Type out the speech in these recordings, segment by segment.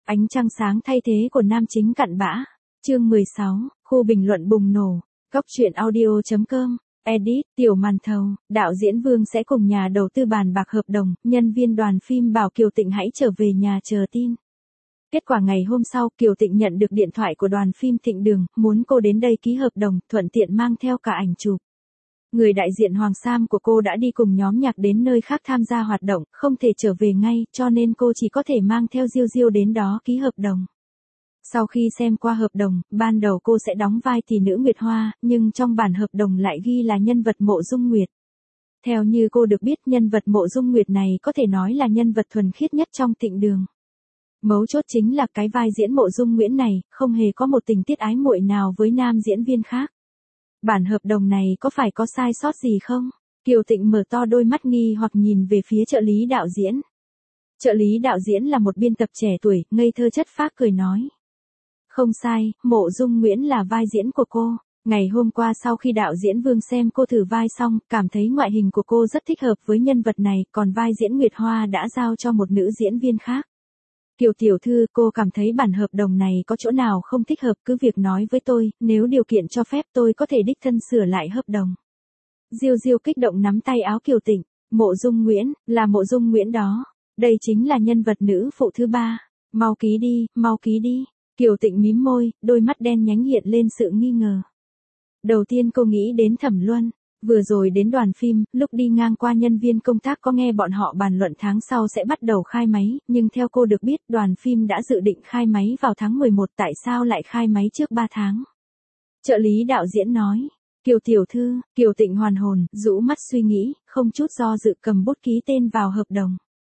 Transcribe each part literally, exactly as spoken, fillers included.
Ánh trăng sáng thay thế của nam chính cặn bã. Chương mười sáu, khu bình luận bùng nổ. Góc truyện audio chấm com. Edit, Tiểu Màn Thầu, đạo diễn Vương sẽ cùng nhà đầu tư bàn bạc hợp đồng, nhân viên đoàn phim bảo Kiều Tịnh hãy trở về nhà chờ tin. Kết quả ngày hôm sau, Kiều Tịnh nhận được điện thoại của đoàn phim Thịnh Đường, muốn cô đến đây ký hợp đồng, thuận tiện mang theo cả ảnh chụp. Người đại diện Hoàng Sam của cô đã đi cùng nhóm nhạc đến nơi khác tham gia hoạt động, không thể trở về ngay, cho nên cô chỉ có thể mang theo Diêu Diêu đến đó ký hợp đồng. Sau khi xem qua hợp đồng, ban đầu cô sẽ đóng vai tỷ nữ Nguyệt Hoa, nhưng trong bản hợp đồng lại ghi là nhân vật Mộ Dung Nguyệt. Theo như cô được biết, nhân vật Mộ Dung Nguyệt này có thể nói là nhân vật thuần khiết nhất trong Thịnh Đường. Mấu chốt chính là cái vai diễn Mộ Dung Nguyễn này, không hề có một tình tiết ái muội nào với nam diễn viên khác. Bản hợp đồng này có phải có sai sót gì không? Kiều Tịnh mở to đôi mắt nghi hoặc nhìn về phía trợ lý đạo diễn. Trợ lý đạo diễn là một biên tập trẻ tuổi, ngây thơ chất phác cười nói. Không sai, Mộ Dung Nguyễn là vai diễn của cô. Ngày hôm qua sau khi đạo diễn Vương xem cô thử vai xong, cảm thấy ngoại hình của cô rất thích hợp với nhân vật này, còn vai diễn Nguyệt Hoa đã giao cho một nữ diễn viên khác. Kiều tiểu thư, cô cảm thấy bản hợp đồng này có chỗ nào không thích hợp cứ việc nói với tôi, nếu điều kiện cho phép tôi có thể đích thân sửa lại hợp đồng. Diêu Diêu kích động nắm tay áo Kiều Tịnh, Mộ Dung Nguyễn, là Mộ Dung Nguyễn đó, đây chính là nhân vật nữ phụ thứ ba, mau ký đi, mau ký đi. Kiều Tịnh mím môi, đôi mắt đen nhánh hiện lên sự nghi ngờ. Đầu tiên cô nghĩ đến Thẩm Luân. Vừa rồi đến đoàn phim, lúc đi ngang qua nhân viên công tác có nghe bọn họ bàn luận tháng sau sẽ bắt đầu khai máy, nhưng theo cô được biết đoàn phim đã dự định khai máy vào tháng mười một, tại sao lại khai máy trước ba tháng? Trợ lý đạo diễn nói. Kiều tiểu thư, Kiều Tịnh hoàn hồn, rũ mắt suy nghĩ, không chút do dự cầm bút ký tên vào hợp đồng.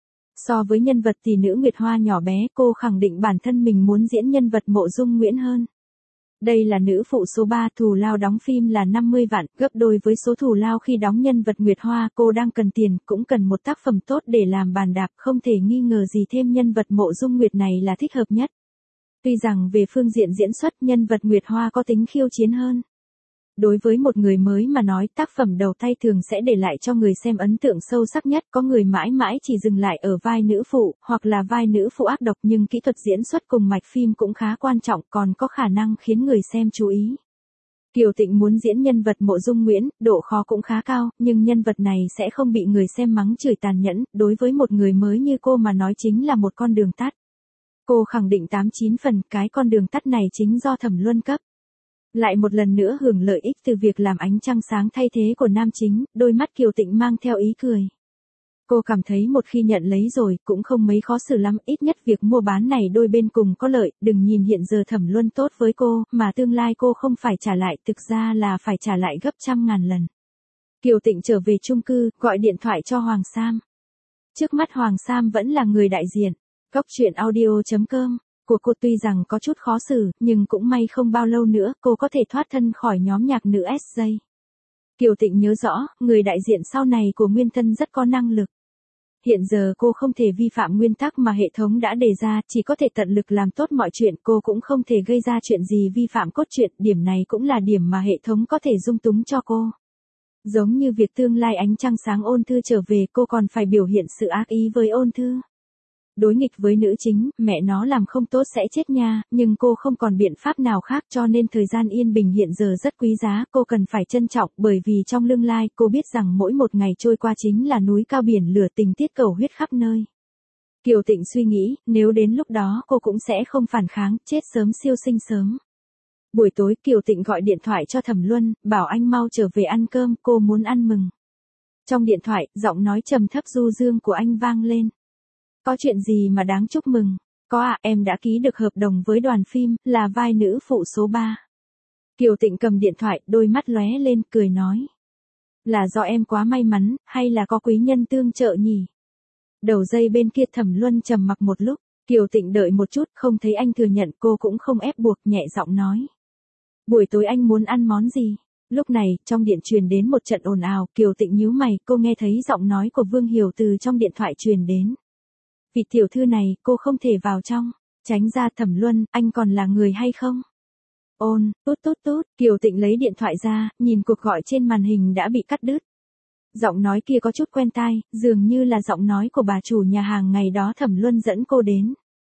So với nhân vật tỷ nữ Nguyệt Hoa nhỏ bé, cô khẳng định bản thân mình muốn diễn nhân vật Mộ Dung Nguyễn hơn. Đây là nữ phụ số ba, thù lao đóng phim là năm mươi vạn, gấp đôi với số thù lao khi đóng nhân vật Nguyệt Hoa, cô đang cần tiền, cũng cần một tác phẩm tốt để làm bàn đạp, không thể nghi ngờ gì thêm nhân vật Mộ Dung Nguyệt này là thích hợp nhất. Tuy rằng về phương diện diễn xuất, nhân vật Nguyệt Hoa có tính khiêu chiến hơn. Đối với một người mới mà nói, tác phẩm đầu tay thường sẽ để lại cho người xem ấn tượng sâu sắc nhất, có người mãi mãi chỉ dừng lại ở vai nữ phụ, hoặc là vai nữ phụ ác độc, nhưng kỹ thuật diễn xuất cùng mạch phim cũng khá quan trọng, còn có khả năng khiến người xem chú ý. Kiều Tịnh muốn diễn nhân vật Mộ Dung Nguyễn, độ khó cũng khá cao, nhưng nhân vật này sẽ không bị người xem mắng chửi tàn nhẫn, đối với một người mới như cô mà nói chính là một con đường tắt. Cô khẳng định tám chín phần cái con đường tắt này chính do Thẩm Luân cấp. Lại một lần nữa hưởng lợi ích từ việc làm ánh trăng sáng thay thế của nam chính, đôi mắt Kiều Tịnh mang theo ý cười. Cô cảm thấy một khi nhận lấy rồi, cũng không mấy khó xử lắm, ít nhất việc mua bán này đôi bên cùng có lợi, đừng nhìn hiện giờ Thẩm Luân tốt với cô, mà tương lai cô không phải trả lại, thực ra là phải trả lại gấp trăm ngàn lần. Kiều Tịnh trở về chung cư, gọi điện thoại cho Hoàng Sam. Trước mắt Hoàng Sam vẫn là người đại diện. Góc truyện audio chấm com. Của cô tuy rằng có chút khó xử, nhưng cũng may không bao lâu nữa cô có thể thoát thân khỏi nhóm nhạc nữ ét gi. Kiều Tịnh nhớ rõ, người đại diện sau này của Nguyên Thân rất có năng lực. Hiện giờ cô không thể vi phạm nguyên tắc mà hệ thống đã đề ra, chỉ có thể tận lực làm tốt mọi chuyện, cô cũng không thể gây ra chuyện gì vi phạm cốt truyện, điểm này cũng là điểm mà hệ thống có thể dung túng cho cô. Giống như việc tương lai ánh trăng sáng Ôn Thư trở về, cô còn phải biểu hiện sự ác ý với Ôn Thư. Đối nghịch với nữ chính, mẹ nó làm không tốt sẽ chết nha, nhưng cô không còn biện pháp nào khác, cho nên thời gian yên bình hiện giờ rất quý giá, cô cần phải trân trọng, bởi vì trong tương lai cô biết rằng mỗi một ngày trôi qua chính là núi cao biển lửa, tình tiết cầu huyết khắp nơi. Kiều Tịnh suy nghĩ, nếu đến lúc đó cô cũng sẽ không phản kháng, chết sớm siêu sinh sớm. Buổi tối Kiều Tịnh gọi điện thoại cho Thẩm Luân, bảo anh mau trở về ăn cơm, cô muốn ăn mừng. Trong điện thoại, giọng nói trầm thấp du dương của anh vang lên. Có chuyện gì mà đáng chúc mừng? Có ạ, à, em đã ký được hợp đồng với đoàn phim, là vai nữ phụ số ba. Kiều Tịnh cầm điện thoại, đôi mắt lóe lên, cười nói. Là do em quá may mắn, hay là có quý nhân tương trợ nhỉ? Đầu dây bên kia Thẩm Luân trầm mặc một lúc, Kiều Tịnh đợi một chút, không thấy anh thừa nhận, cô cũng không ép buộc, nhẹ giọng nói. Buổi tối anh muốn ăn món gì? Lúc này, trong điện truyền đến một trận ồn ào, Kiều Tịnh nhíu mày, cô nghe thấy giọng nói của Vương Hiểu từ trong điện thoại truyền đến. Vị tiểu thư này, cô không thể vào trong. Tránh ra. Thẩm Luân, anh còn là người hay không? Ôn, tút tút tút, Kiều Tịnh lấy điện thoại ra, nhìn cuộc gọi trên màn hình đã bị cắt đứt. Giọng nói kia có chút quen tai, dường như là giọng nói của bà chủ nhà hàng ngày đó Thẩm Luân dẫn cô đến.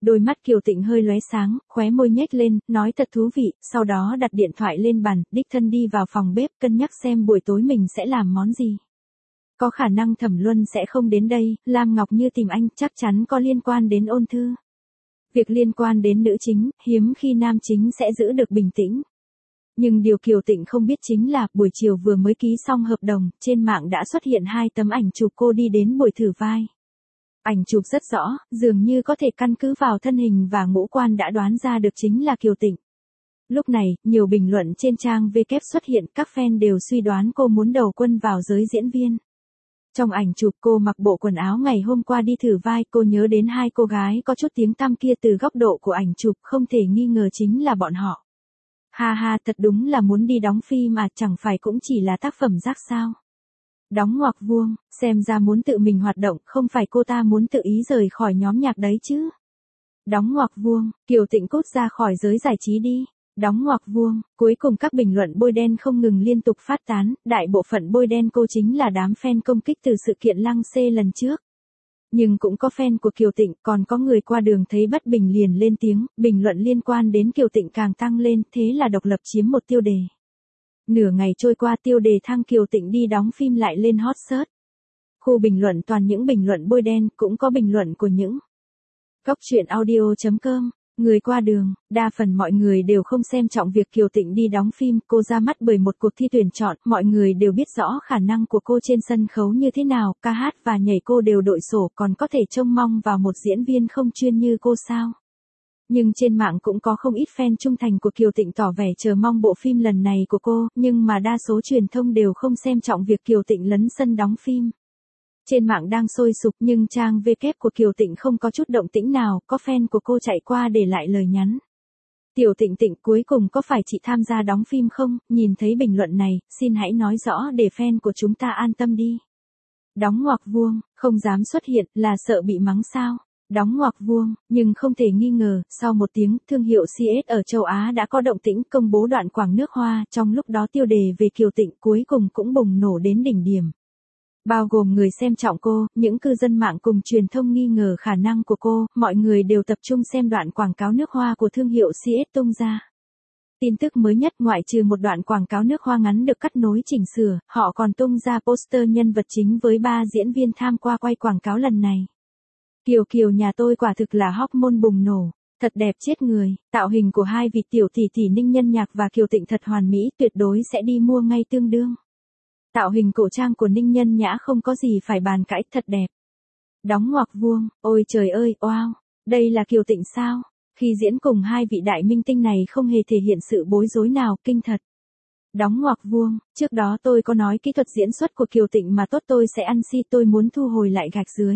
Đôi mắt Kiều Tịnh hơi lóe sáng, khóe môi nhếch lên, nói thật thú vị, sau đó đặt điện thoại lên bàn, đích thân đi vào phòng bếp cân nhắc xem buổi tối mình sẽ làm món gì. Có khả năng Thẩm Luân sẽ không đến đây, Lam Ngọc Như tìm anh chắc chắn có liên quan đến ôn thư. Việc liên quan đến nữ chính, hiếm khi nam chính sẽ giữ được bình tĩnh. Nhưng điều Kiều Tịnh không biết chính là, buổi chiều vừa mới ký xong hợp đồng, trên mạng đã xuất hiện hai tấm ảnh chụp cô đi đến buổi thử vai. Ảnh chụp rất rõ, dường như có thể căn cứ vào thân hình và ngũ quan đã đoán ra được chính là Kiều Tịnh. Lúc này, nhiều bình luận trên trang W xuất hiện, các fan đều suy đoán cô muốn đầu quân vào giới diễn viên. Trong ảnh chụp cô mặc bộ quần áo ngày hôm qua đi thử vai, cô nhớ đến hai cô gái có chút tiếng tăm kia từ góc độ của ảnh chụp, không thể nghi ngờ chính là bọn họ. Ha ha, thật đúng là muốn đi đóng phim mà, chẳng phải cũng chỉ là tác phẩm rác sao. Đóng ngoặc vuông, xem ra muốn tự mình hoạt động, không phải cô ta muốn tự ý rời khỏi nhóm nhạc đấy chứ. Đóng ngoặc vuông, Kiều Tịnh cút ra khỏi giới giải trí đi. Đóng ngoặc vuông, cuối cùng các bình luận bôi đen không ngừng liên tục phát tán, đại bộ phận bôi đen cô chính là đám fan công kích từ sự kiện Lăng Xê lần trước. Nhưng cũng có fan của Kiều Tịnh, còn có người qua đường thấy bất bình liền lên tiếng, bình luận liên quan đến Kiều Tịnh càng tăng lên, thế là độc lập chiếm một tiêu đề. Nửa ngày trôi qua tiêu đề thăng Kiều Tịnh đi đóng phim lại lên hot search. Khu bình luận toàn những bình luận bôi đen, cũng có bình luận của những góc truyện audio chấm com. Người qua đường, đa phần mọi người đều không xem trọng việc Kiều Tịnh đi đóng phim, cô ra mắt bởi một cuộc thi tuyển chọn, mọi người đều biết rõ khả năng của cô trên sân khấu như thế nào, ca hát và nhảy cô đều đội sổ, còn có thể trông mong vào một diễn viên không chuyên như cô sao. Nhưng trên mạng cũng có không ít fan trung thành của Kiều Tịnh tỏ vẻ chờ mong bộ phim lần này của cô, nhưng mà đa số truyền thông đều không xem trọng việc Kiều Tịnh lấn sân đóng phim. Trên mạng đang sôi sục nhưng trang W của Kiều Tịnh không có chút động tĩnh nào, có fan của cô chạy qua để lại lời nhắn. Tiểu Tịnh Tịnh, cuối cùng có phải chị tham gia đóng phim không? Nhìn thấy bình luận này, xin hãy nói rõ để fan của chúng ta an tâm đi. Đóng ngoặc vuông, không dám xuất hiện, là sợ bị mắng sao? Đóng ngoặc vuông, nhưng không thể nghi ngờ, sau một tiếng, thương hiệu xê ét ở châu Á đã có động tĩnh công bố đoạn quảng nước hoa, trong lúc đó tiêu đề về Kiều Tịnh cuối cùng cũng bùng nổ đến đỉnh điểm. Bao gồm người xem trọng cô, những cư dân mạng cùng truyền thông nghi ngờ khả năng của cô, mọi người đều tập trung xem đoạn quảng cáo nước hoa của thương hiệu xê ét tung ra. Tin tức mới nhất, ngoại trừ một đoạn quảng cáo nước hoa ngắn được cắt nối chỉnh sửa, họ còn tung ra poster nhân vật chính với ba diễn viên tham qua quay quảng cáo lần này. Kiều Kiều nhà tôi quả thực là hormone bùng nổ, thật đẹp chết người, tạo hình của hai vị tiểu tỷ tỷ Ninh Nhân Nhạc và Kiều Tịnh thật hoàn mỹ, tuyệt đối sẽ đi mua ngay tương đương. Tạo hình cổ trang của Ninh Nhân Nhã không có gì phải bàn cãi, thật đẹp. Đóng ngoặc vuông, ôi trời ơi, wow, đây là Kiều Tịnh sao? Khi diễn cùng hai vị đại minh tinh này không hề thể hiện sự bối rối nào, kinh thật. Đóng ngoặc vuông, trước đó tôi có nói kỹ thuật diễn xuất của Kiều Tịnh mà tốt tôi sẽ ăn si, tôi muốn thu hồi lại gạch dưới.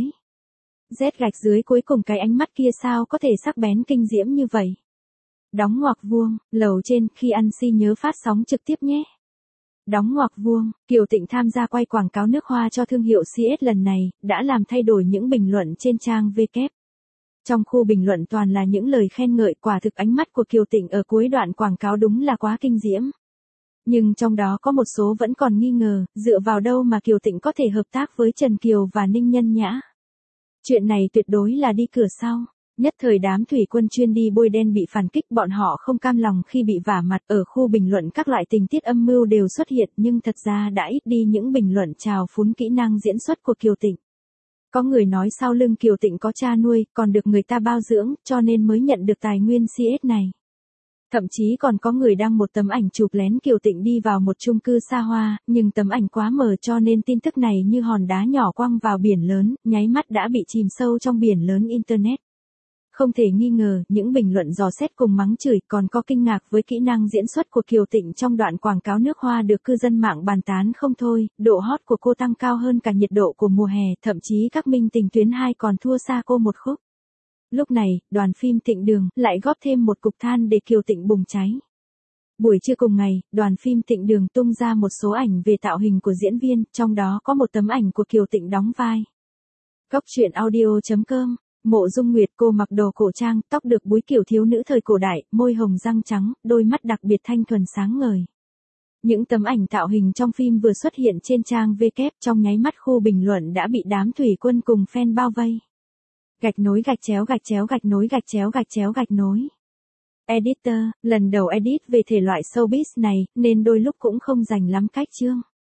Z gạch dưới cuối cùng cái ánh mắt kia sao có thể sắc bén kinh diễm như vậy. Đóng ngoặc vuông, lầu trên, khi ăn si nhớ phát sóng trực tiếp nhé. Đóng ngoặc vuông, Kiều Tịnh tham gia quay quảng cáo nước hoa cho thương hiệu xê ét lần này, đã làm thay đổi những bình luận trên trang W. Trong khu bình luận toàn là những lời khen ngợi, quả thực ánh mắt của Kiều Tịnh ở cuối đoạn quảng cáo đúng là quá kinh diễm. Nhưng trong đó có một số vẫn còn nghi ngờ, dựa vào đâu mà Kiều Tịnh có thể hợp tác với Trần Kiều và Ninh Nhân Nhã. Chuyện này tuyệt đối là đi cửa sau. Nhất thời đám thủy quân chuyên đi bôi đen bị phản kích, bọn họ không cam lòng khi bị vả mặt, ở khu bình luận các loại tình tiết âm mưu đều xuất hiện, nhưng thật ra đã ít đi những bình luận trào phúng kỹ năng diễn xuất của Kiều Tịnh. Có người nói sau lưng Kiều Tịnh có cha nuôi, còn được người ta bao dưỡng, cho nên mới nhận được tài nguyên xê ét này. Thậm chí còn có người đăng một tấm ảnh chụp lén Kiều Tịnh đi vào một chung cư xa hoa, nhưng tấm ảnh quá mờ cho nên tin tức này như hòn đá nhỏ quăng vào biển lớn, nháy mắt đã bị chìm sâu trong biển lớn Internet. Không thể nghi ngờ, những bình luận dò xét cùng mắng chửi, còn có kinh ngạc với kỹ năng diễn xuất của Kiều Tịnh trong đoạn quảng cáo nước hoa được cư dân mạng bàn tán không thôi, độ hot của cô tăng cao hơn cả nhiệt độ của mùa hè, thậm chí các minh tinh tuyến hai còn thua xa cô một khúc. Lúc này, đoàn phim Thịnh Đường lại góp thêm một cục than để Kiều Tịnh bùng cháy. Buổi trưa cùng ngày, đoàn phim Thịnh Đường tung ra một số ảnh về tạo hình của diễn viên, trong đó có một tấm ảnh của Kiều Tịnh đóng vai. Góc truyện audio chấm com. Mộ Dung Nguyệt, cô mặc đồ cổ trang, tóc được búi kiểu thiếu nữ thời cổ đại, môi hồng răng trắng, đôi mắt đặc biệt thanh thuần sáng ngời. Những tấm ảnh tạo hình trong phim vừa xuất hiện trên trang W, trong nháy mắt khu bình luận đã bị đám thủy quân cùng fan bao vây. Gạch nối gạch chéo gạch chéo gạch nối gạch chéo gạch chéo gạch nối. Editor, lần đầu edit về thể loại showbiz này, nên đôi lúc cũng không rành lắm cách chương.